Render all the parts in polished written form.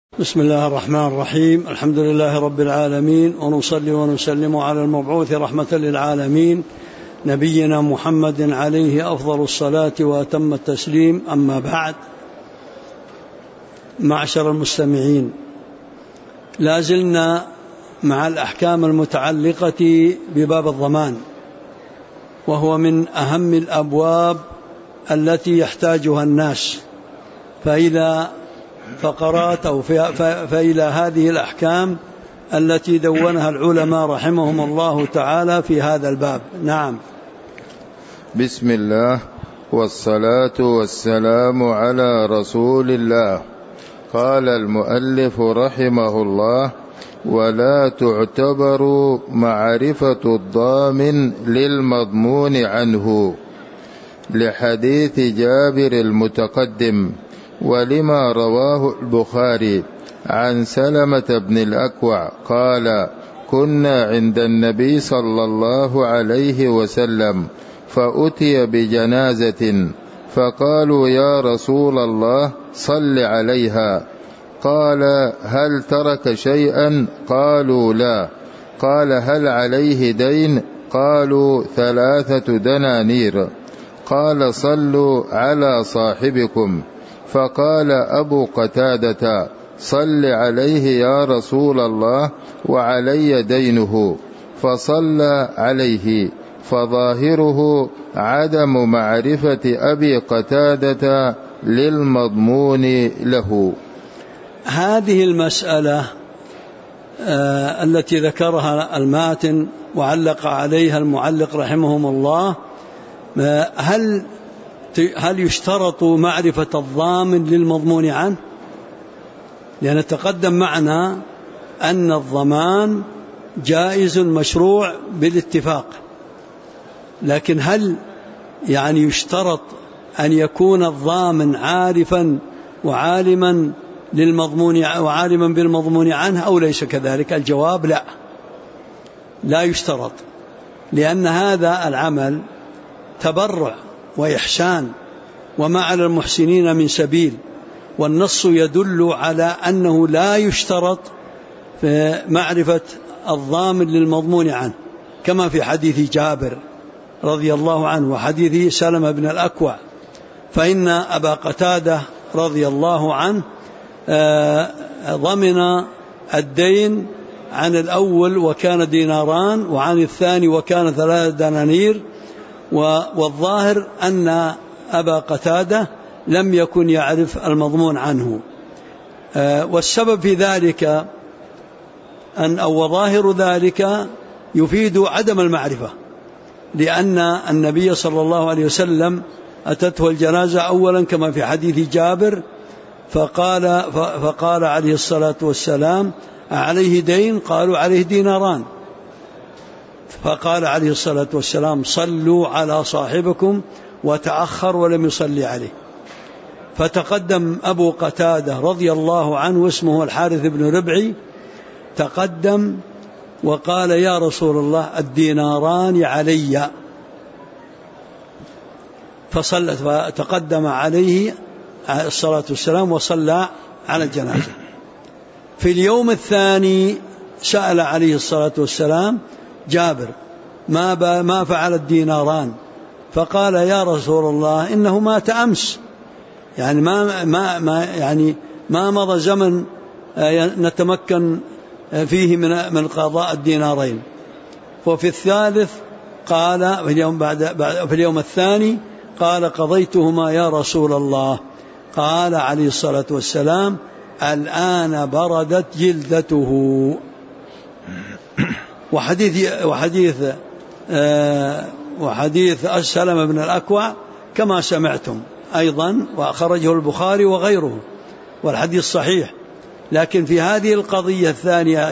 بسم الله الرحمن الرحيم. الحمد لله رب العالمين، ونصلي ونسلم على المبعوث رحمة للعالمين نبينا محمد عليه أفضل الصلاة وأتم التسليم. أما بعد، معشر المستمعين، لا زلنا مع الأحكام المتعلقة بباب الضمان، وهو من أهم الأبواب التي يحتاجها الناس، فإلى فقرات أو فإلى هذه الأحكام التي دونها العلماء رحمهم الله تعالى في هذا الباب. نعم. بسم الله والصلاة والسلام على رسول الله. قال المؤلف رحمه الله: ولا تعتبر معرفة الضامن للمضمون عنه، لحديث جابر المتقدم، ولما رواه البخاري عن سلمة بن الأكوع قال: كنا عند النبي صلى الله عليه وسلم فأتي بجنازة فقالوا: يا رسول الله صل عليها. قال: هل ترك شيئا؟ قالوا: لا. قال: هل عليه دين؟ قالوا: 3 دنانير. قال: صلوا على صاحبكم. فقال أبو قتادة: صل عليه يا رسول الله، وعلي دينه. فصلى عليه، فظاهره عدم معرفة أبي قتادة للمضمون له. هذه المسألة التي ذكرها الماتن وعلق عليها المعلق رحمهم الله، هل يشترط معرفة الضامن للمضمون عنه؟ لأن تقدم معنا أن الضمان جائز مشروع بالاتفاق، لكن هل يشترط أن يكون الضامن عارفا وعالما بالمضمون عنه أو ليس كذلك؟ الجواب: لا يشترط، لأن هذا العمل تبرع وإحسان، وما على المحسنين من سبيل، والنص يدل على أنه لا يشترط في معرفة الضامن للمضمون عنه، كما في حديث جابر رضي الله عنه وحديث سلمة بن الأكوع، فإن أبا قتادة رضي الله عنه ضمن الدين عن الأول وكان ديناران، وعن الثاني وكان 3 دنانير، والظاهر أن أبا قتادة لم يكن يعرف المضمون عنه. والسبب في ذلك أو ظاهر ذلك يفيد عدم المعرفة، لأن النبي صلى الله عليه وسلم أتته الجنازة أولا كما في حديث جابر، فقال عليه الصلاة والسلام: عليه دين؟ قالوا: عليه ديناران. فقال عليه الصلاة والسلام: صلوا على صاحبكم، وتأخر ولم يصلي عليه. فتقدم أبو قتادة رضي الله عنه، اسمه الحارث بن ربعي، تقدم وقال: يا رسول الله، الديناران علي. فتقدم عليه الصلاة والسلام وصلى على الجنازة. في اليوم الثاني سأل عليه الصلاة والسلام جابر: ما فعل الديناران؟ فقال: يا رسول الله، إنه مات أمس، يعني ما مضى زمن نتمكن فيه من قضاء الدينارين. وفي الثالث قال في اليوم الثاني قال: قضيتهما يا رسول الله. قال عليه الصلاة والسلام: الآن بردت جلدته. وحديث سلمة بن الأكوع كما سمعتم أيضا، وأخرجه البخاري وغيره، والحديث صحيح. لكن في هذه القضية الثانية،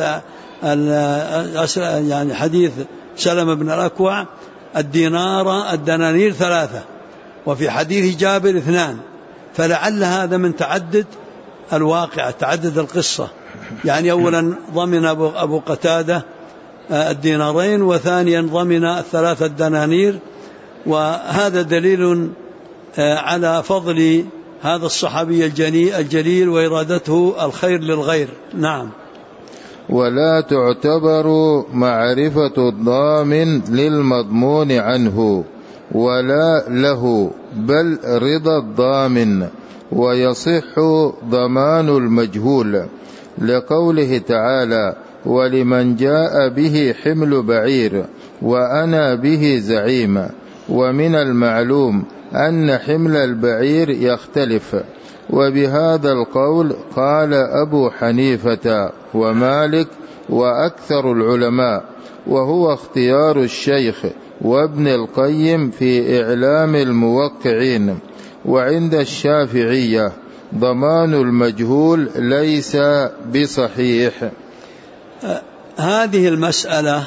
حديث سلمة بن الأكوع، الدنانير 3، وفي حديث جابر 2، فلعل هذا من تعدد الواقع، تعدد القصة. يعني أولا ضمن أبو قتادة الدينارين، وثانيا ضمن 3 دنانير، وهذا دليل على فضل هذا الصحابي الجليل وإرادته الخير للغير. نعم. ولا تعتبر معرفة الضامن للمضمون عنه ولا له، بل رضا الضامن، ويصح ضمان المجهول، لقوله تعالى: ولمن جاء به حمل بعير وأنا به زعيم. ومن المعلوم أن حمل البعير يختلف، وبهذا القول قال أبو حنيفة ومالك وأكثر العلماء، وهو اختيار الشيخ وابن القيم في إعلام الموقعين. وعند الشافعية ضمان المجهول ليس بصحيح. هذه المسألة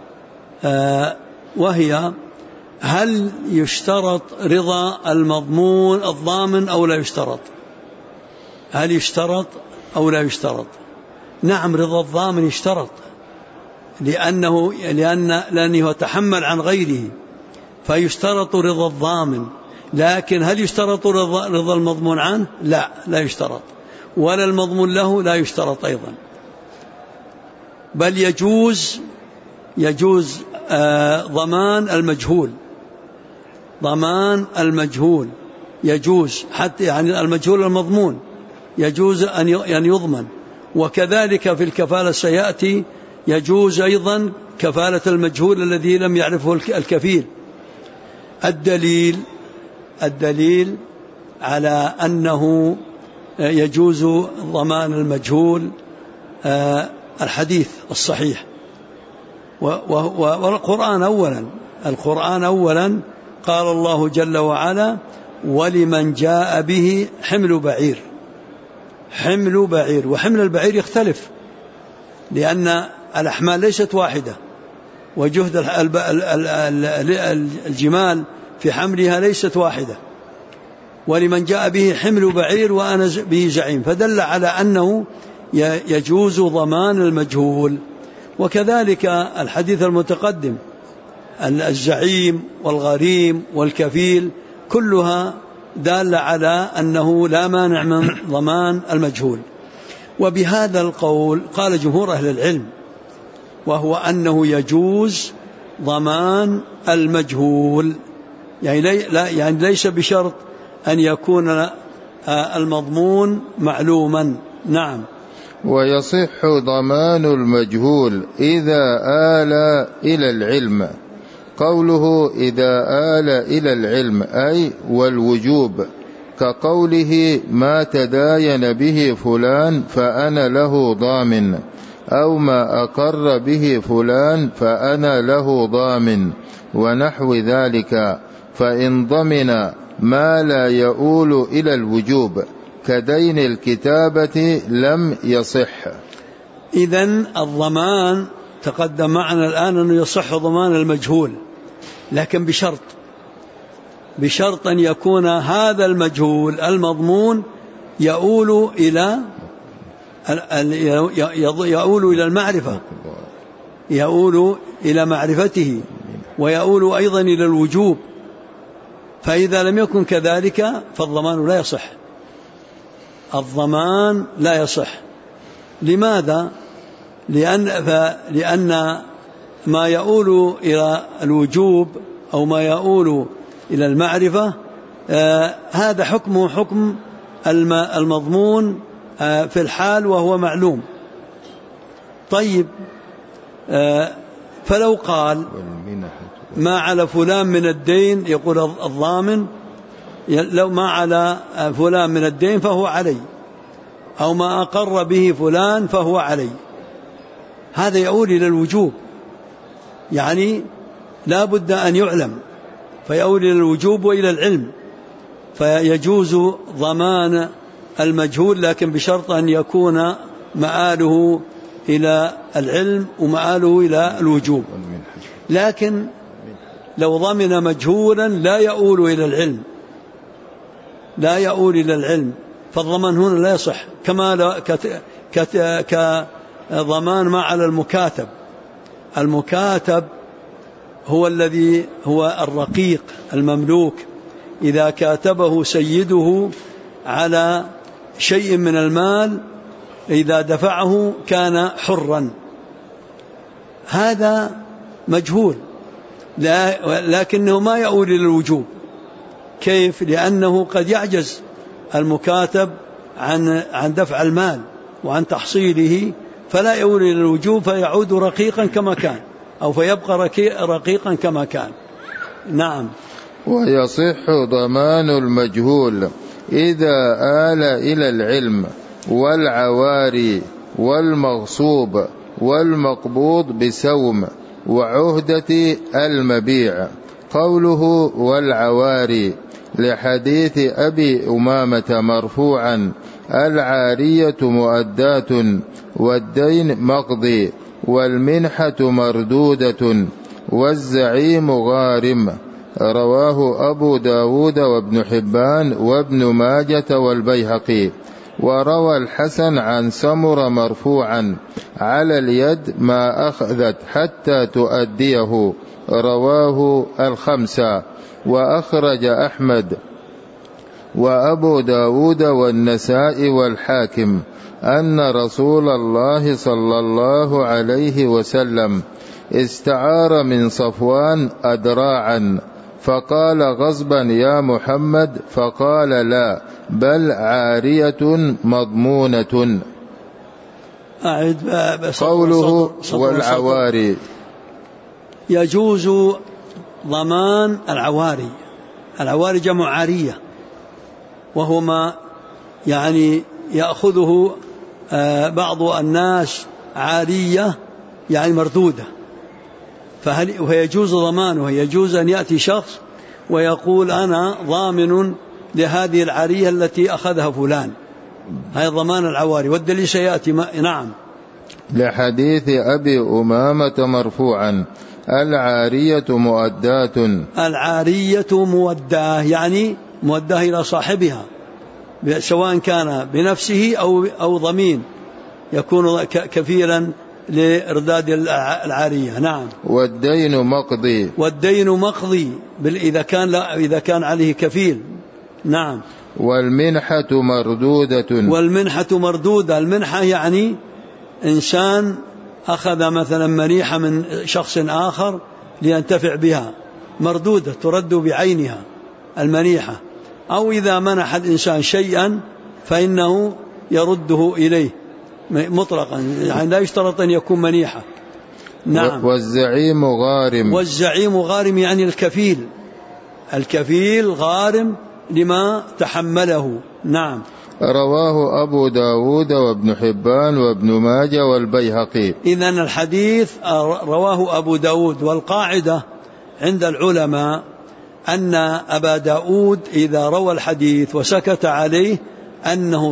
وهي: هل يشترط رضا المضمون الضامن أو لا يشترط؟ هل يشترط أو لا يشترط؟ نعم، رضا الضامن يشترط، لأنه يتحمل عن غيره، فيشترط رضا الضامن. لكن هل يشترط رضا المضمون عنه؟ لا يشترط، ولا المضمون له لا يشترط أيضا، بل يجوز ضمان المجهول. ضمان المجهول يجوز، حتى يعني المجهول المضمون يجوز أن يضمن. وكذلك في الكفالة سيأتي يجوز أيضا كفالة المجهول الذي لم يعرفه الكفيل. الدليل على أنه يجوز ضمان المجهول الحديث الصحيح، والقرآن أولا قال الله جل وعلا: ولمن جاء به حمل بعير. وحمل البعير يختلف، لأن الأحمال ليست واحدة، وجهد الجمال في حملها ليست واحدة. ولمن جاء به حمل بعير وأنا به زعيم، فدل على أنه يجوز ضمان المجهول. وكذلك الحديث المتقدم: الزعيم والغريم والكفيل كلها دالة على أنه لا مانع من ضمان المجهول. وبهذا القول قال جمهور أهل العلم، وهو أنه يجوز ضمان المجهول، يعني ليس بشرط أن يكون المضمون معلوما. نعم. ويصح ضمان المجهول إذا آل إلى العلم. قوله إذا آل إلى العلم أي والوجوب، كقوله: ما تداين به فلان فأنا له ضامن، أو ما أقر به فلان فأنا له ضامن، ونحو ذلك. فإن ضمن ما لا يؤول إلى الوجوب كدين الكتابة لم يصح. إذن الضمان تقدم معنا الآن أنه يصح ضمان المجهول، لكن بشرط أن يكون هذا المجهول المضمون يؤول إلى المعرفة، يؤول إلى معرفته، ويؤول أيضا إلى الوجوب. فإذا لم يكن كذلك فالضمان لا يصح. الضمان لا يصح. لماذا؟ لأن ما يؤول إلى الوجوب أو ما يؤول إلى المعرفة هذا حكمه حكم المضمون في الحال وهو معلوم. طيب، فلو قال: ما على فلان من الدين، يقول الضامن: لو ما على فلان من الدين فهو علي، أو ما أقر به فلان فهو علي. هذا يؤول إلى الوجوب، يعني لا بد أن يعلم، فيؤول إلى الوجوب وإلى العلم. فيجوز ضمان المجهول، لكن بشرط أن يكون مآله إلى العلم ومآله إلى الوجوب. لكن لو ضمن مجهولا لا يؤول إلى العلم، فالضمان هنا لا يصح، كما كضمان ما على المكاتب. المكاتب هو الذي هو الرقيق المملوك، إذا كاتبه سيده على شيء من المال إذا دفعه كان حرا، هذا مجهول، لكنه ما يؤول إلى الوجوب. كيف؟ لأنه قد يعجز المكاتب عن دفع المال وعن تحصيله، فلا يؤول إلى الوجوب، فيعود رقيقا كما كان، أو فيبقى رقيقا كما كان. نعم. ويصح ضمان المجهول إذا آل إلى العلم والعواري والمغصوب والمقبوض بسوم وعهدة المبيع. قوله والعواري لحديث أبي أمامة مرفوعا: العارية مؤداة والدين مقضي والمنحة مردودة والزعيم غارم. رواه أبو داود وابن حبان وابن ماجة والبيهقي. وروى الحسن عن سمر مرفوعا: على اليد ما أخذت حتى تؤديه. رواه الخمسة. وأخرج أحمد وأبو داود والنسائي والحاكم أن رسول الله صلى الله عليه وسلم استعار من صفوان أدراعا، فقال غصبا: يا محمد، فقال: لا، بل عارية مضمونة. قوله والعواري يجوز ضمان العواري. العواري جمع عارية، وهو ما يعني يأخذه بعض الناس عارية يعني مردودة، فيجوز ضمانه. يجوز أن يأتي شخص ويقول: أنا ضامن لهذه العارية التي أخذها فلان. هذا ضمان العواري، والدليل سيأتي. نعم. لحديث أبي أمامة مرفوعا: العارية مؤداة. العارية موداه، يعني موداه إلى صاحبها، سواء كان بنفسه أو ضمين يكون كفيلا لإرداد العارية. نعم. والدين مقضي. والدين مقضي إذا كان عليه كفيل. نعم. والمنحة مردودة. والمنحة مردودة. المنحة يعني إنسان أخذ مثلا منيحة من شخص آخر لينتفع بها، مردودة ترد بعينها المنيحة. أو إذا منح الإنسان شيئا فإنه يرده إليه مطلقا، يعني لا يشترط أن يكون منيحة. نعم. والزعيم غارم. والزعيم غارم يعني الكفيل غارم لما تحمله. نعم. رواه أبو داود وابن حبان وابن ماجة والبيهقي. إذن الحديث رواه أبو داود، والقاعدة عند العلماء أن أبا داود إذا روى الحديث وسكت عليه أنه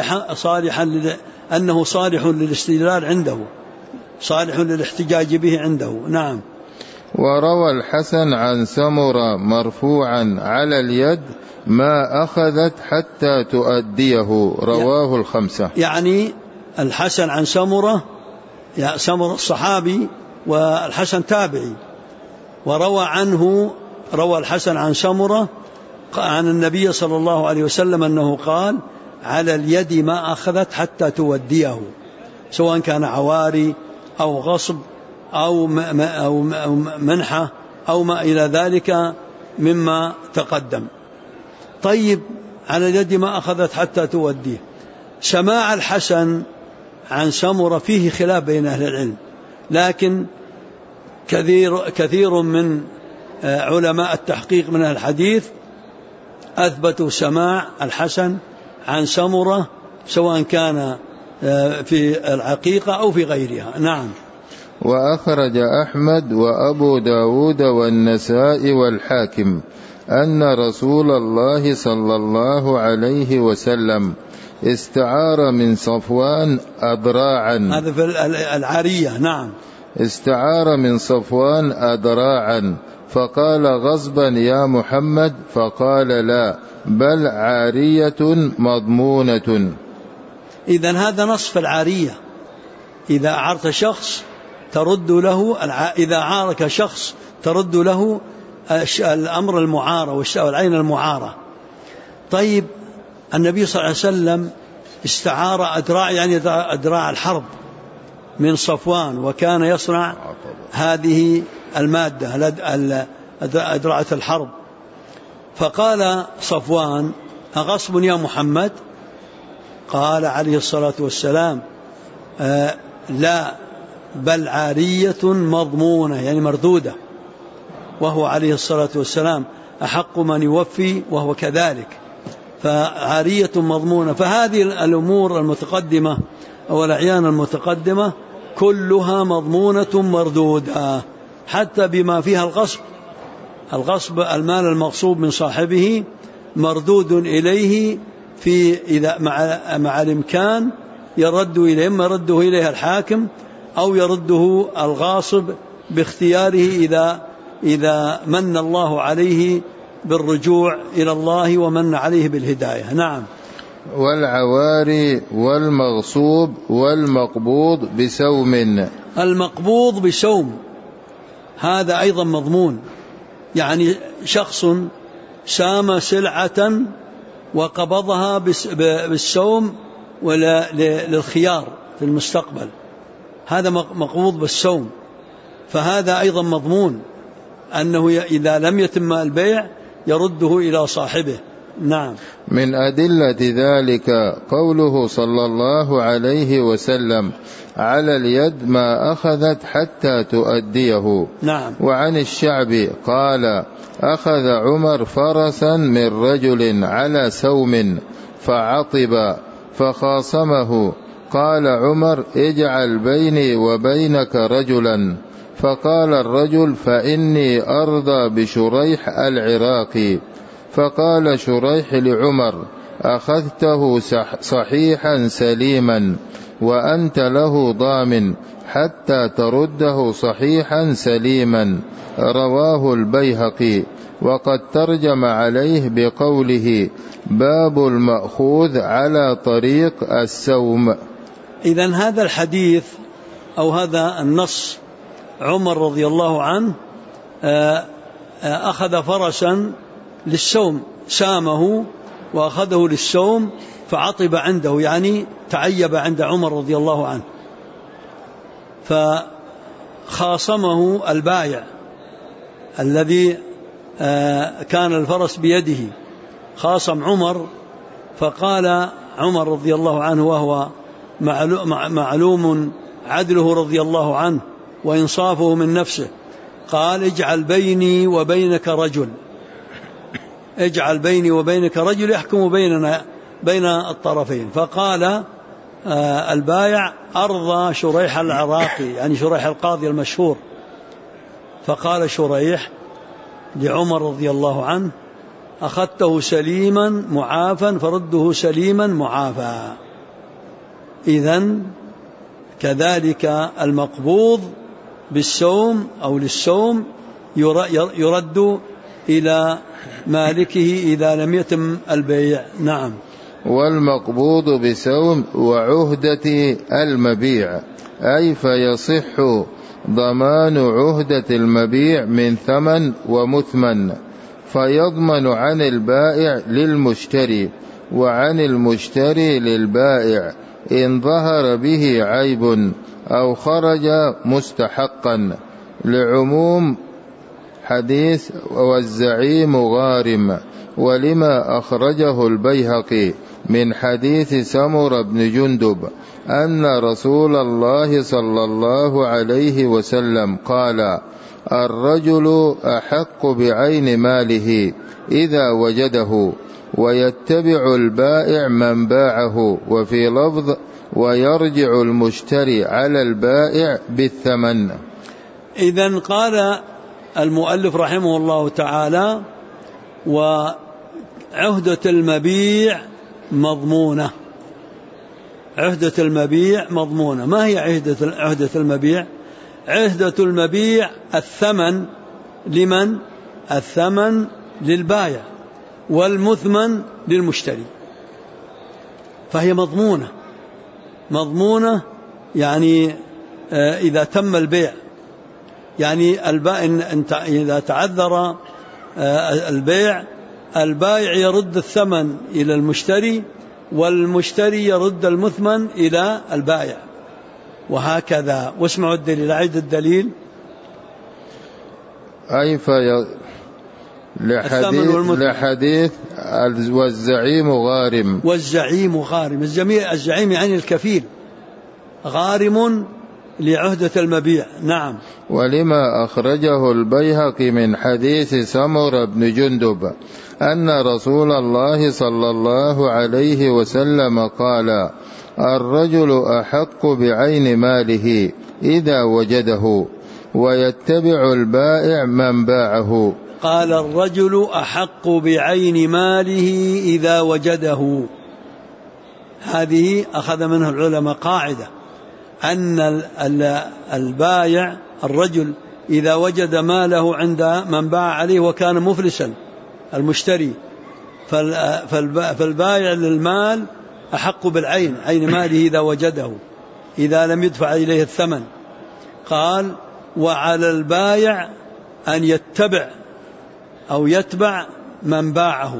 صالح للاستدلال عنده، صالح للاحتجاج به عنده. نعم. وروى الحسن عن سمرة مرفوعا: على اليد ما أخذت حتى تؤديه. رواه الخمسة. يعني الحسن عن سمرة الصحابي والحسن تابعي، روى الحسن عن سمرة عن النبي صلى الله عليه وسلم أنه قال: على اليد ما أخذت حتى توديه، سواء كان عواري أو غصب أو منحة أو ما إلى ذلك مما تقدم. طيب، على اليد ما أخذت حتى توديه. سماع الحسن عن سمرة فيه خلاف بين أهل العلم، لكن كثير من علماء التحقيق من الحديث أثبتوا سماع الحسن عن سمرة، سواء كان في العقيقة أو في غيرها. نعم. وأخرج أحمد وأبو داود والنسائي والحاكم أن رسول الله صلى الله عليه وسلم استعار من صفوان أدراعا. هذا في العارية. نعم. استعار من صفوان أدراعا، فقال غصبا: يا محمد، فقال: لا، بل عارية مضمونة. إذن هذا نصف العارية. إذا أعرت شخص ترد له إذا عارك شخص ترد له الأمر المعارة والعين المعارة. طيب، النبي صلى الله عليه وسلم استعار أدراع، يعني أدراع الحرب من صفوان، وكان يصنع هذه المادة أدراع الحرب. فقال صفوان: أغصب يا محمد؟ قال عليه الصلاة والسلام: لا، بل عارية مضمونة، يعني مردودة. وهو عليه الصلاة والسلام أحق من يوفي، وهو كذلك، فعارية مضمونة. فهذه الأمور المتقدمة أو الأعيان المتقدمة كلها مضمونة مردودة، حتى بما فيها الغصب المال المغصوب من صاحبه مردود إليه إذا مع الإمكان يرد إليه، إما يرده إليه الحاكم أو يرده الغاصب باختياره إذا من الله عليه بالرجوع إلى الله ومن عليه بالهداية. نعم. والعواري والمغصوب والمقبوض بسوم. المقبوض بسوم هذا أيضا مضمون، يعني شخص سام سلعة وقبضها بالسوم للخيار في المستقبل، هذا مقبوض بالسوم، فهذا أيضا مضمون أنه إذا لم يتم البيع يرده إلى صاحبه. نعم. من أدلة ذلك قوله صلى الله عليه وسلم: على اليد ما أخذت حتى تؤديه. نعم. وعن الشعبي قال: أخذ عمر فرسا من رجل على سوم فعطب فخاصمه، قال عمر: اجعل بيني وبينك رجلا. فقال الرجل: فإني أرضى بشريح العراقي. فقال شريح لعمر: أخذته صحيحا سليما وأنت له ضامن حتى ترده صحيحا سليما. رواه البيهقي، وقد ترجم عليه بقوله: باب المأخوذ على طريق السوم. إذن هذا الحديث أو هذا النص، عمر رضي الله عنه أخذ فرسا للسوم، سامه وأخذه للسوم فعطب عنده، يعني تعيب عند عمر رضي الله عنه، فخاصمه البائع الذي كان الفرس بيده، خاصم عمر، فقال عمر رضي الله عنه وهو معلوم عدله رضي الله عنه وإنصافه من نفسه، قال: اجعل بيني وبينك رجل، اجعل بيني وبينك رجل يحكم بين الطرفين. فقال البائع: أرضى شريح العراقي، يعني شريح القاضي المشهور. فقال شريح لعمر رضي الله عنه: أخذته سليما معافا فرده سليما معافا. إذن كذلك المقبوض بالسوم أو للسوم يرد إلى مالكه إذا لم يتم البيع. نعم. والمقبوض بسوم وعهدة المبيع، أي فيصح ضمان عهدة المبيع من ثمن ومثمن، فيضمن عن البائع للمشتري وعن المشتري للبائع إن ظهر به عيب أو خرج مستحقا، لعموم حديث والزعيم غارم، ولما أخرجه البيهقي من حديث سمر بن جندب أن رسول الله صلى الله عليه وسلم قال: الرجل أحق بعين ماله إذا وجده، ويتبع البائع من باعه، وفي لفظ: ويرجع المشتري على البائع بالثمن. إذن قال المؤلف رحمه الله تعالى: وعهدة المبيع مضمونة. عهدة المبيع مضمونة. ما هي عهدة المبيع؟ عهدة المبيع الثمن لمن؟ الثمن للبائع والمثمن للمشتري، فهي مضمونة يعني إذا تم البيع، يعني إذا تعذر البيع البائع يرد الثمن إلى المشتري، والمشتري يرد المثمن إلى البائع، وهكذا. واسمعوا الدليل، أعيد الدليل. أي لحديث والزعيم غارم. والزعيم غارم، الزعيم يعني الكفيل، غارم لعهدة المبيع. نعم. ولما أخرجه البيهقي من حديث سمر بن جندب أن رسول الله صلى الله عليه وسلم قال: الرجل أحق بعين ماله إذا وجده، ويتبع البائع من باعه. قال: الرجل أحق بعين ماله إذا وجده. هذه أخذ منها العلماء قاعدة أن البائع الرجل إذا وجد ماله عند من باع عليه وكان مفلسا المشتري، فالبائع للمال أحق بالعين، عين ماله إذا وجده، إذا لم يدفع إليه الثمن. قال: وعلى البائع أن يتبع من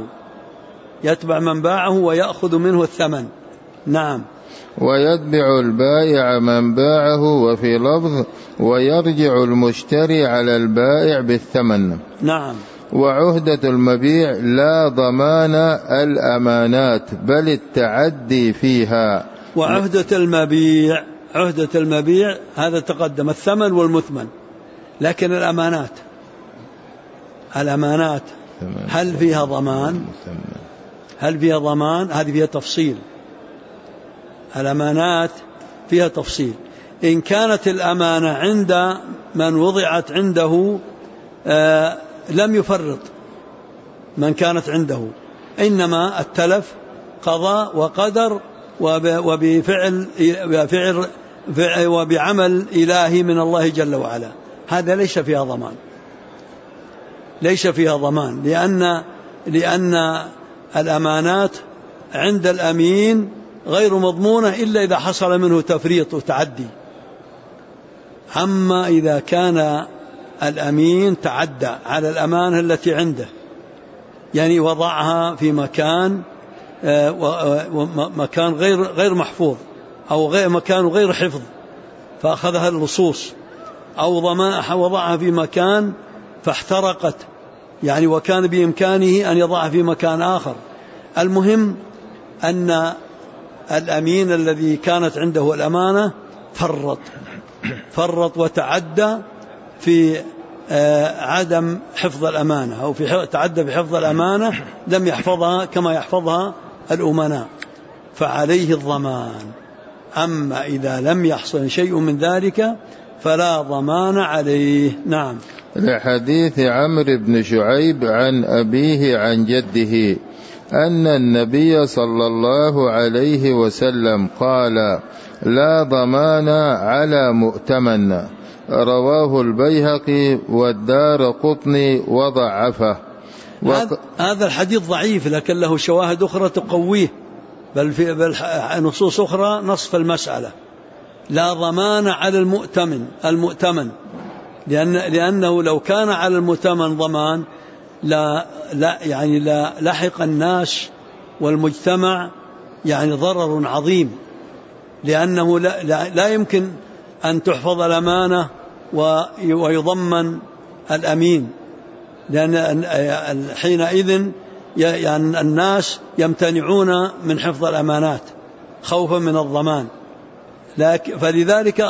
باعه ويأخذ منه الثمن. نعم. ويتبع البائع من باعه، وفي لفظ: ويرجع المشتري على البائع بالثمن. نعم. وعهدة المبيع لا ضمان الأمانات بل التعدي فيها. وعهدة المبيع هذا تقدم، الثمن والمثمن. لكن الأمانات هل فيها ضمان؟ هذه فيها تفصيل. الأمانات فيها تفصيل. إن كانت الأمانة عند من وضعت عنده لم يفرط من كانت عنده، إنما التلف قضاء وقدر وبعمل إلهي من الله جل وعلا. هذا ليس فيها ضمان، لأن الأمانات عند الأمين غير مضمونة إلا إذا حصل منه تفريط وتعدي. أما إذا كان الأمين تعدى على الأمانة التي عنده، يعني وضعها في مكان غير محفوظ، أو مكان غير حفظ، فأخذها اللصوص، أو وضعها في مكان فاحترقت، يعني وكان بإمكانه أن يضعها في مكان آخر. المهم أن الأمين الذي كانت عنده الأمانة فرط وتعدى في عدم حفظ الأمانة، أو تعدى في حفظ الأمانة، لم يحفظها كما يحفظها الأمناء، فعليه الضمان. أما إذا لم يحصل شيء من ذلك فلا ضمان عليه. نعم. لحديث عمرو بن شعيب عن أبيه عن جده أن النبي صلى الله عليه وسلم قال: لا ضمان على مؤتمن. رواه البيهقي والدارقطني وضعفه. هذا الحديث ضعيف، لكن له شواهد أخرى تقويه، بل نصوص أخرى نصف المسألة. لا ضمان على المؤتمن، لأنه لو كان على المؤتمن ضمان لا لحق الناس والمجتمع يعني ضرر عظيم، لأنه لا يمكن أن تحفظ الأمانة ويضمن الأمين، لأن حينئذ يعني الناس يمتنعون من حفظ الأمانات خوفا من الضمان. فلذلك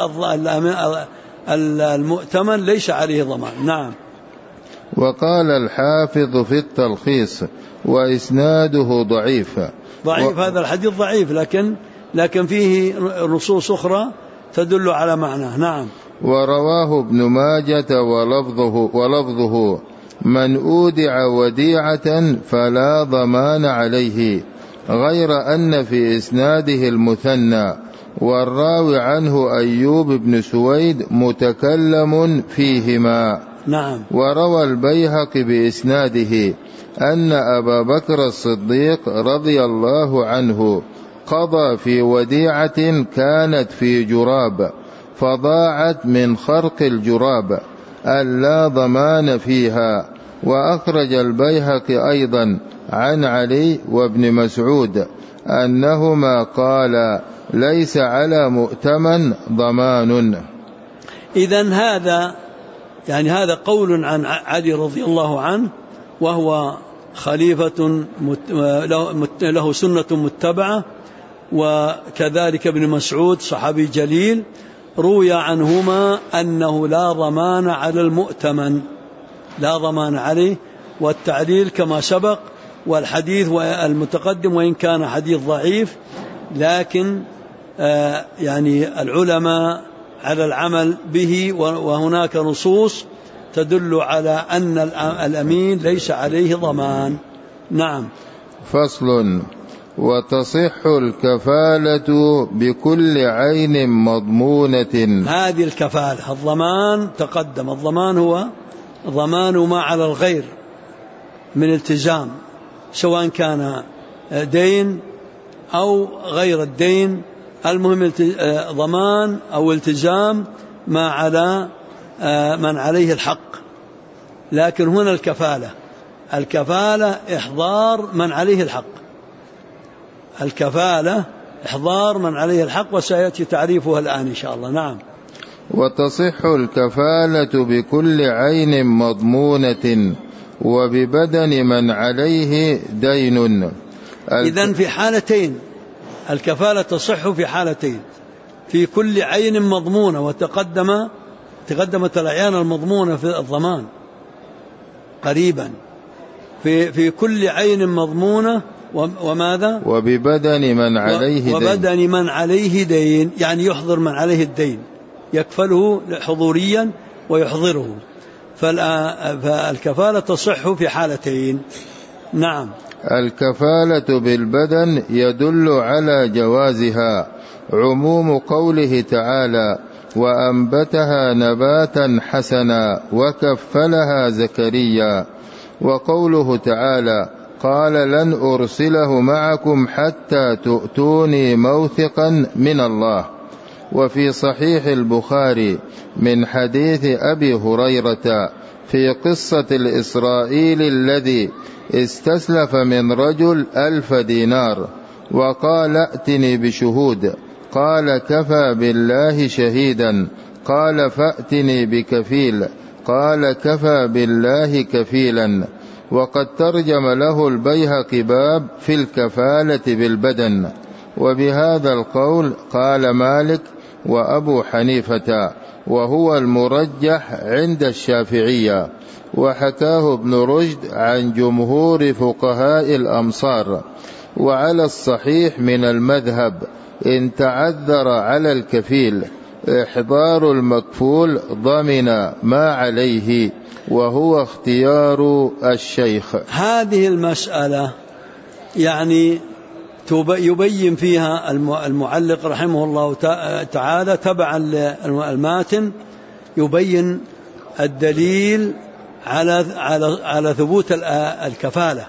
المؤتمن ليس عليه ضمان. نعم. وقال الحافظ في التلخيص: وإسناده ضعيف. هذا الحديث ضعيف، لكن فيه نصوص أخرى تدل على معناه. نعم. ورواه ابن ماجة ولفظه: من أودع وديعة فلا ضمان عليه، غير أن في إسناده المثنى، والراوي عنه أيوب بن سويد متكلم فيهما. نعم. وروى البيهقي بإسناده أن أبا بكر الصديق رضي الله عنه قضى في وديعة كانت في جراب فضاعت من خرق الجراب ألا ضمان فيها، وأخرج البيهقي أيضا عن علي وابن مسعود أنهما قال ليس على مؤتمن ضمان. إذن هذا قول عن علي رضي الله عنه، وهو خليفة له سنة متبعة، وكذلك ابن مسعود صحابي جليل روي عنهما أنه لا ضمان على المؤتمن، لا ضمان عليه. والتعليل كما سبق، والحديث المتقدم وإن كان حديث ضعيف لكن يعني العلماء على العمل به، وهناك نصوص تدل على أن الأمين ليس عليه ضمان. نعم. فصل. وتصح الكفالة بكل عين مضمونة. هذه الكفالة، الضمان تقدم، الضمان هو ضمان ما على الغير من التزام، سواء كان دين أو غير الدين، المهم ضمان أو التزام ما على من عليه الحق. لكن هنا الكفالة إحضار من عليه الحق، الكفالة إحضار من عليه الحق، وسيأتي تعريفها الآن إن شاء الله. نعم. وتصح الكفالة بكل عين مضمونة وببدن من عليه دين. إذن في حالتين الكفالة تصح، في حالتين: في كل عين مضمونة، تقدمت الأعيان المضمونة في الضمان قريبا، في كل عين مضمونة، وماذا؟ وببدن من عليه دين. وبدن من عليه دين، يعني يحضر من عليه الدين، يكفله حضوريا ويحضره. فالكفالة تصح في حالتين. نعم. الكفالة بالبدن يدل على جوازها عموم قوله تعالى: وأنبتها نباتا حسنا وكفلها زكريا، وقوله تعالى: قال لن أرسله معكم حتى تؤتوني موثقا من الله. وفي صحيح البخاري من حديث أبي هريرة في قصة الإسرائيلي الذي استسلف من رجل 1000 دينار وقال: ائتني بشهود. قال: كفى بالله شهيدا. قال: فأتني بكفيل. قال: كفى بالله كفيلا. وقد ترجم له البيهقي باب في الكفالة بالبدن. وبهذا القول قال مالك وأبو حنيفة، وهو المرجح عند الشافعية، وحكاه ابن رشد عن جمهور فقهاء الأمصار. وعلى الصحيح من المذهب إن تعذر على الكفيل إحضار المكفول ضمن ما عليه، وهو اختيار الشيخ. هذه المسألة يعني يبين فيها المعلق رحمه الله تعالى تبعا للماتن، يبين الدليل على ثبوت الكفالة.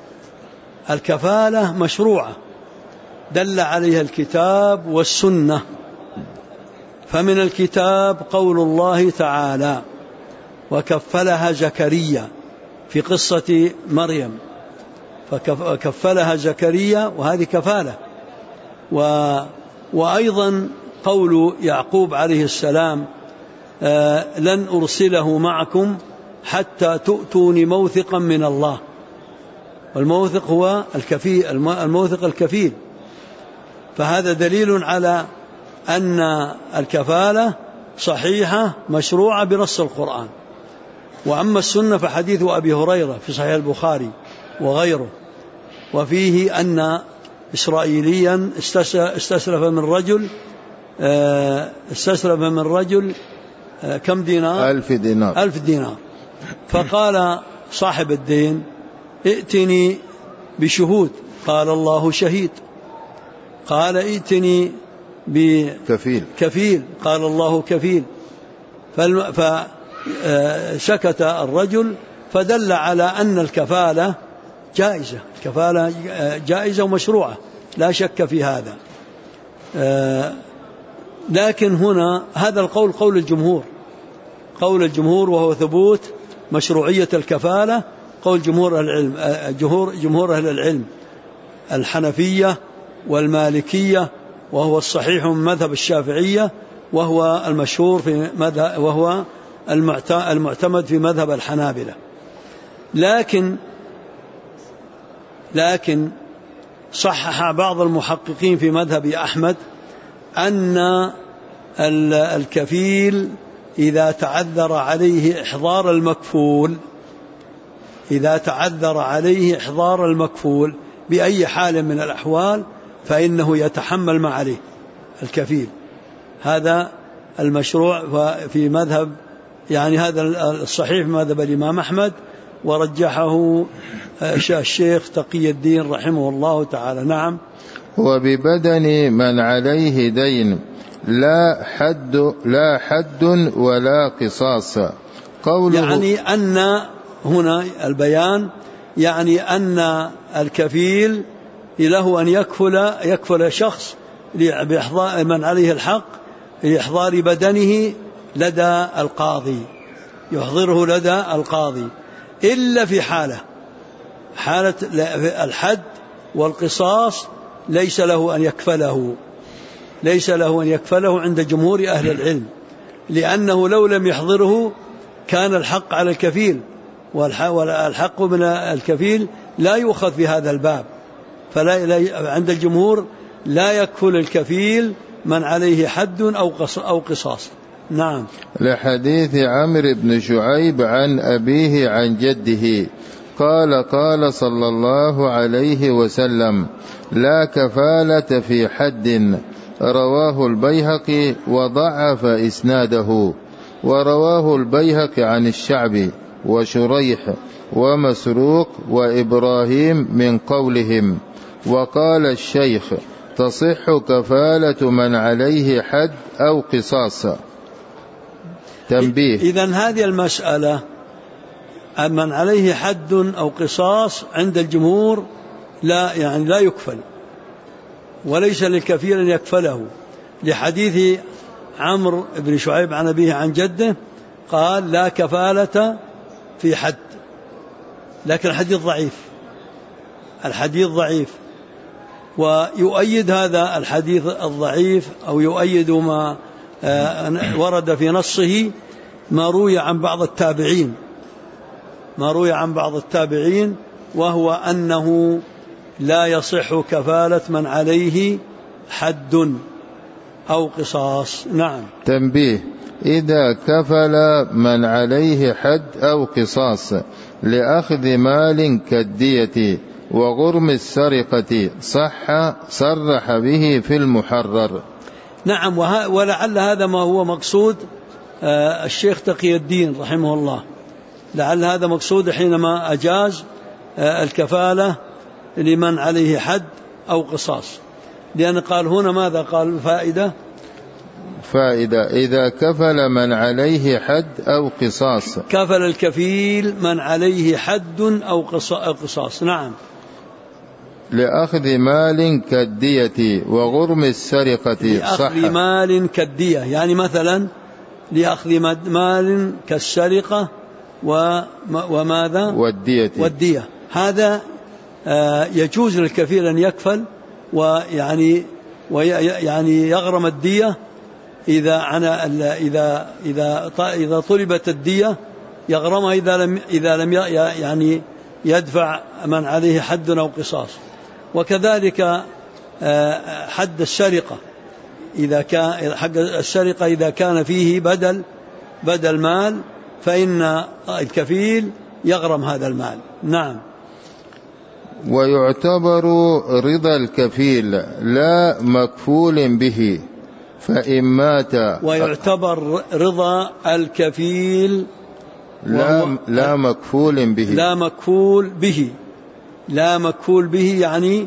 الكفالة مشروعة دل عليها الكتاب والسنة. فمن الكتاب قول الله تعالى: وكفلها زكريا، في قصة مريم، فكفلها زكريا، وهذه كفالة. وأيضا قول يعقوب عليه السلام: لن أرسله معكم حتى تؤتوني موثقا من الله. والموثق هو الكفيل، الموثق الكفيل. فهذا دليل على أن الكفالة صحيحة مشروعة بنص القرآن. وأما السنة فحديث أبي هريرة في صحيح البخاري وغيره، وفيه أن إسرائيليا استسلف من رجل كم دينار؟ 1000 دينار. فقال صاحب الدين: ائتني بشهود. قال: الله شهيد. قال: ائتني بكفيل. قال: الله كفيل. فسكت الرجل، فدل على أن الكفالة جائزة، الكفالة جائزة ومشروعة لا شك في هذا. لكن هنا هذا القول قول الجمهور، وهو ثبوت مشروعية الكفالة قول جمهور أهل العلم الحنفية والمالكية، وهو الصحيح من مذهب الشافعية، وهو المشهور في مذهب، وهو المعتمد في مذهب الحنابلة. لكن صحح بعض المحققين في مذهب أحمد أن الكفيل إذا تعذر عليه إحضار المكفول بأي حال من الأحوال فإنه يتحمل ما عليه الكفيل. هذا المشروع في مذهب، يعني هذا الصحيح في مذهب الإمام أحمد، ورجحه الشيخ تقي الدين رحمه الله تعالى. نعم. وببدن من عليه دين لا حد ولا قصاص. قوله يعني أن هنا البيان يعني أن الكفيل له أن يكفل شخص بإحضار من عليه الحق لإحضار بدنه لدى القاضي، يحضره لدى القاضي، إلا في حالة الحد والقصاص ليس له أن يكفله عند جمهور أهل العلم، لأنه لو لم يحضره كان الحق على الكفيل، والحق من الكفيل لا يؤخذ في هذا الباب. عند الجمهور لا يكفل الكفيل من عليه حد أو قصاص. نعم. لحديث عمرو بن شعيب عن أبيه عن جده قال صلى الله عليه وسلم: لا كفالة في حد. رواه البيهقي وضعف إسناده. ورواه البيهقي عن الشعبي وشريح ومسروق وإبراهيم من قولهم. وقال الشيخ: تصح كفالة من عليه حد أو قصاص. تنبيه: إذن هذه المسألة من عليه حد أو قصاص عند الجمهور لا يكفل، وليس للكفيل أن يكفله، لحديث عمرو بن شعيب عن أبيه عن جده قال: لا كفالة في حد. لكن الحديث ضعيف، ويؤيد هذا الحديث الضعيف أو يؤيد ما ورد في نصه ما روي عن بعض التابعين، وهو أنه لا يصح كفالة من عليه حد أو قصاص. نعم. تنبيه: إذا كفل من عليه حد أو قصاص لأخذ مال كالدية وغرم السرقة صرح به في المحرر. نعم. ولعل هذا ما هو مقصود الشيخ تقي الدين رحمه الله، لعل هذا مقصود حينما أجاز الكفالة لمن عليه حد أو قصاص، لأن قال هنا ماذا قال؟ فائدة: إذا كفل من عليه حد أو قصاص. كفل الكفيل من عليه حد أو قصاص. نعم. لأخذ مال كالدية وغرم السرقة. لأخذ مال كالدية، يعني مثلا لأخذ مال كالسرقة وماذا؟ والدية. هذا يجوز للكفيل أن يكفل، ويعني يغرم الدية إذا طلبت الدية يغرمها إذا لم يعني يدفع من عليه حد أو قصاص. وكذلك حد السرقة إذا كان فيه بدل مال فإن الكفيل يغرم هذا المال. نعم. ويعتبر رضا الكفيل لا مكفول به، فإن مات. ويعتبر رضا الكفيل لا مكفول به. لا مكفول به يعني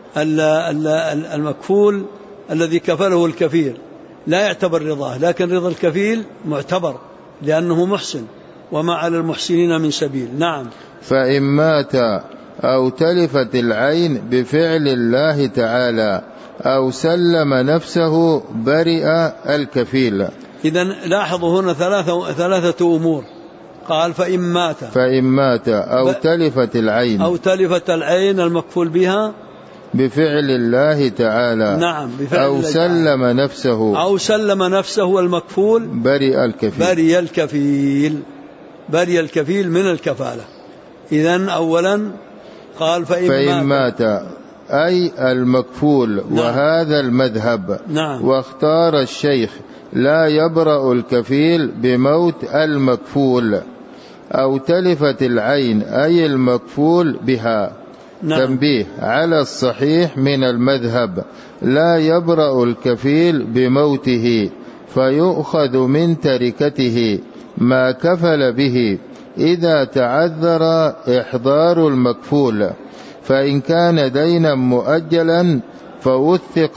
المكفول الذي كفله الكفيل لا يعتبر رضاه، لكن رضا الكفيل معتبر لأنه محسن، وما على المحسنين من سبيل. نعم. فإن مات أو تلفت العين بفعل الله تعالى أو سلم نفسه برئ الكفيل. إذن لاحظوا هنا ثلاثة أمور: قال فإن مات أو تلفت العين المكفول بها بفعل الله تعالى. نعم، أو سلم نفسه المكفول برئ الكفيل من الكفالة. إذن أولا قال فإن مات أي المكفول. نعم. وهذا المذهب. نعم. واختار الشيخ لا يبرأ الكفيل بموت المكفول. أو تلفت العين أي المكفول بها. نعم. تنبيه على الصحيح من المذهب لا يبرأ الكفيل بموته، فيؤخذ من تركته ما كفل به إذا تعذر إحضار المكفول، فإن كان دينا مؤجلا فوثق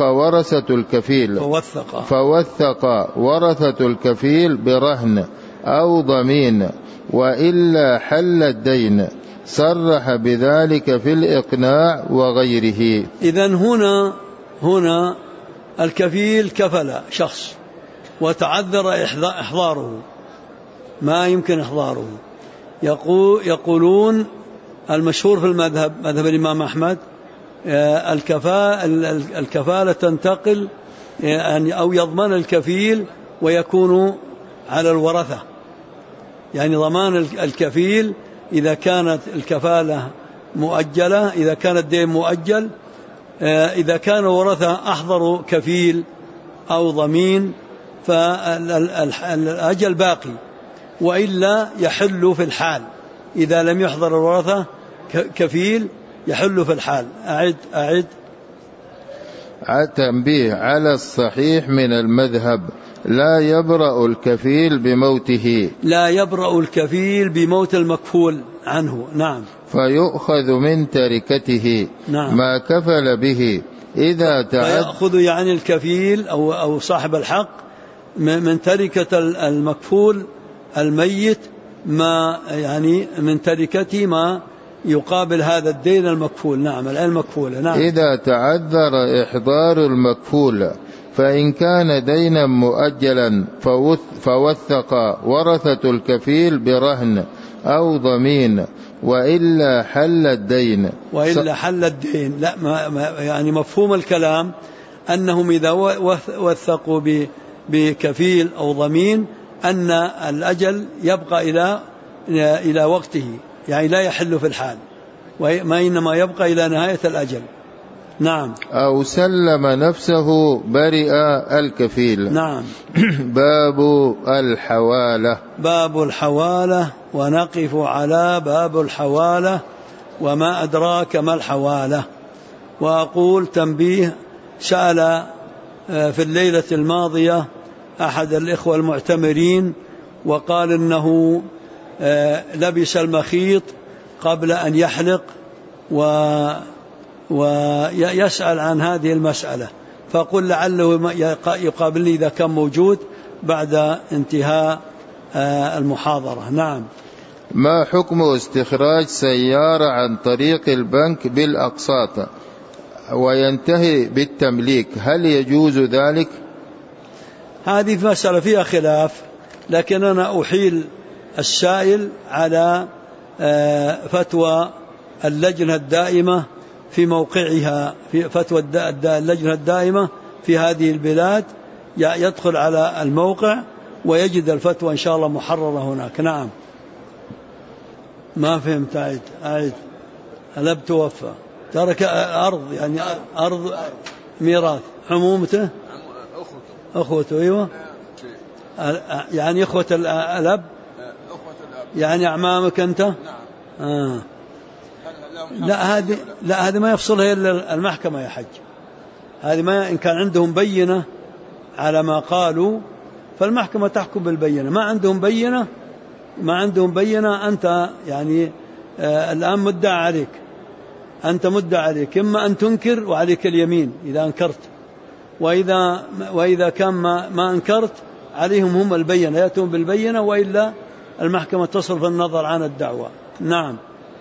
ورثة الكفيل برهن أو ضمين، وإلا حل الدين. صرح بذلك في الإقناع وغيره. إذن هنا الكفيل كفل شخص وتعذر إحضاره، ما يمكن إحضاره. يقولون المشهور في المذهب، مذهب الإمام أحمد، الكفالة تنتقل أو يضمن الكفيل ويكون على الورثة. يعني ضمان الكفيل إذا كانت الكفالة مؤجلة، إذا كان الدين مؤجل، إذا كان ورثة أحضروا كفيل أو ضمين فالأجل باقي، وإلا يحل في الحال. إذا لم يحضر الورثة كفيل يحل في الحال. أعد تنبيه على الصحيح من المذهب لا يبرأ الكفيل بموته، لا يبرأ الكفيل بموت المكفول عنه. نعم. فيؤخذ من تركته. نعم. ما كفل به إذا فيأخذ يعني الكفيل أو صاحب الحق من تركة المكفول الميت، ما يعني من تركته ما يقابل هذا الدين المكفول. نعم، العين المكفولة. نعم. إذا تعذر إحضار المكفول، فإن كان دينا مؤجلا فوثق ورثة الكفيل برهن أو ضمين، وإلا حل الدين. لا، يعني مفهوم الكلام أنهم إذا وثقوا بكفيل أو ضمين أن الأجل يبقى إلى وقته، يعني لا يحل في الحال، وما إنما يبقى إلى نهاية الأجل. نعم. أو سلم نفسه برئ الكفيل. نعم. باب الحوالة. ونقف على باب الحوالة وما أدراك ما الحوالة. وأقول تنبيه، سأل في الليلة الماضية أحد الإخوة المعتمرين وقال إنه لبس المخيط قبل أن يحلق، ويسأل عن هذه المسألة، فقل لعله يقابلني إذا كان موجود بعد انتهاء المحاضرة. نعم. ما حكم استخراج سيارة عن طريق البنك بالأقساط وينتهي بالتمليك، هل يجوز ذلك؟ هذه مسألة فيها خلاف، لكن أنا أحيل السائل على فتوى اللجنة الدائمة في موقعها، في فتوى اللجنة الدائمة في هذه البلاد، يدخل على الموقع ويجد الفتوى إن شاء الله محررة هناك. نعم. ما فهمت. أعيد. ألب توفى ترك أرض، يعني أرض ميراث، عمومته أخوته. أيوة، يعني أخوة الأب، يعني أعمامك أنت. نعم. لا هذه ما يفصلها إلا المحكمة يا حج. هذه ما إن كان عندهم بينة على ما قالوا فالمحكمة تحكم بالبينة. ما عندهم بينة أنت يعني الآن مدعى عليك، أنت مدعى عليك، إما أن تنكر وعليك اليمين إذا أنكرت، وإذا كان ما أنكرت عليهم هم البينة، يأتون بالبينة، وإلا المحكمة تصرف النظر عن الدعوة. نعم.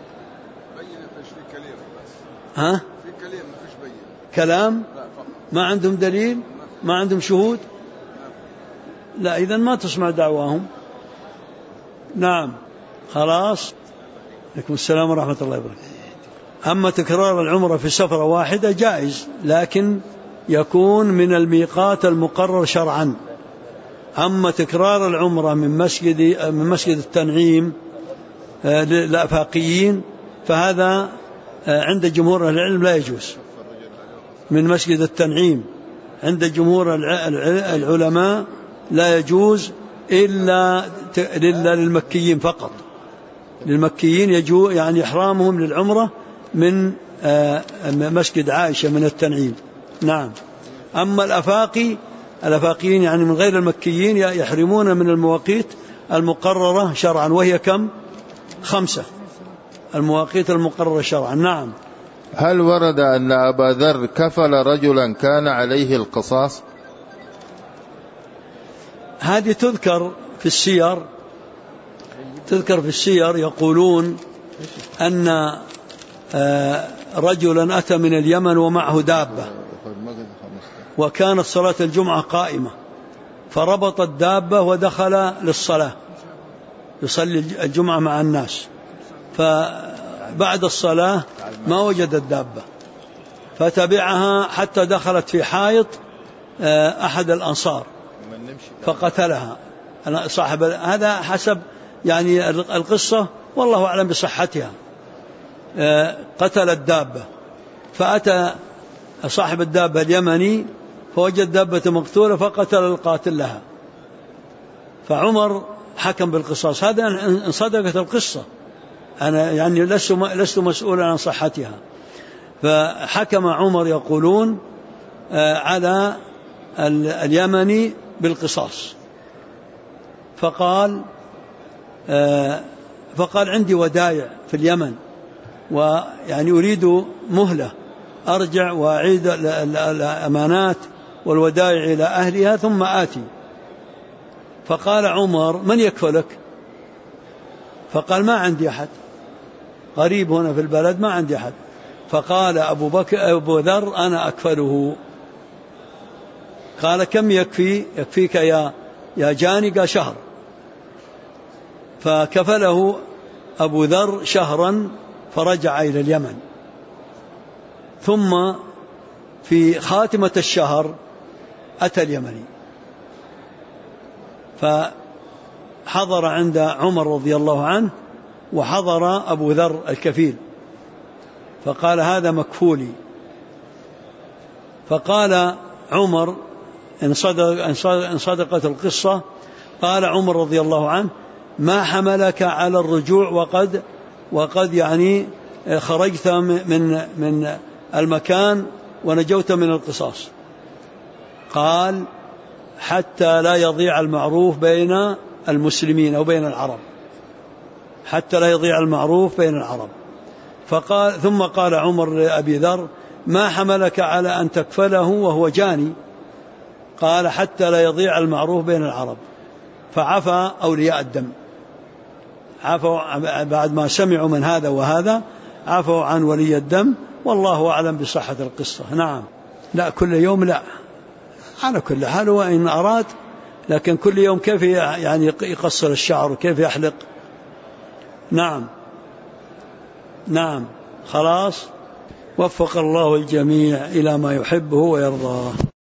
ها؟ في كلام ما فيش بينة. كلام؟ ما عندهم دليل، ما عندهم شهود. لا، إذن ما تسمع دعواهم. نعم. خلاص. عليكم السلام ورحمة الله وبركاته. أما تكرار العمرة في سفرة واحدة جائز، لكن يكون من الميقات المقرر شرعا. أما تكرار العمرة من مسجد التنعيم للآفاقيين فهذا عند جمهور العلم لا يجوز. من مسجد التنعيم عند جمهور العلماء لا يجوز إلا للمكيين فقط. للمكيين يجوز يعني إحرامهم للعمرة من مسجد عائشة من التنعيم. نعم. أما الأفاقيين يعني من غير المكيين يحرمون من المواقيت المقررة شرعا، وهي كم؟ 5 المواقيت المقررة شرعا. نعم. هل ورد أن أبا ذر كفل رجلا كان عليه القصاص؟ هذه تذكر في السير. يقولون أن رجلا أتى من اليمن ومعه دابة، وكانت صلاة الجمعة قائمة، فربط الدابة ودخل للصلاة يصلي الجمعة مع الناس، فبعد الصلاة ما وجد الدابة فتبعها حتى دخلت في حائط أحد الأنصار فقتلها صاحب. هذا حسب يعني القصة، والله أعلم بصحتها. قتل الدابة، فأتى صاحب الدابة اليمني فوجد دابة مقتولة فقتل القاتل لها، فعمر حكم بالقصاص. هذا إن صدقت القصة، أنا يعني لست مسؤولا عن صحتها. فحكم عمر يقولون على اليمني بالقصاص، فقال عندي ودائع في اليمن، ويعني أريد مهلة أرجع وأعيد الأمانات والودائع إلى أهلها ثم آتي. فقال عمر من يكفلك؟ فقال ما عندي أحد، غريب هنا في البلد ما عندي أحد. فقال أبو ذر أنا أكفله. قال كم يكفيك يا جاني؟ قال شهر. فكفله أبو ذر شهرا فرجع إلى اليمن. ثم في خاتمة الشهر أتى اليمني فحضر عند عمر رضي الله عنه، وحضر أبو ذر الكفيل، فقال هذا مكفولي. فقال عمر إن صدقت القصة، قال عمر رضي الله عنه ما حملك على الرجوع وقد يعني خرجت من المكان ونجوت من القصاص؟ قال حتى لا يضيع المعروف بين المسلمين أو بين العرب، حتى لا يضيع المعروف بين العرب. ثم قال عمر لأبي ذر ما حملك على أن تكفله وهو جاني؟ قال حتى لا يضيع المعروف بين العرب. فعفى أولياء الدم، عفوا بعد ما سمعوا من هذا وهذا، عفوا عن ولي الدم، والله أعلم بصحة القصة. نعم. لا كل يوم لا، على كل حال وإن أراد، لكن كل يوم كيف يعني يقصر الشعر وكيف يحلق؟ نعم. خلاص، وفق الله الجميع إلى ما يحبه ويرضاه.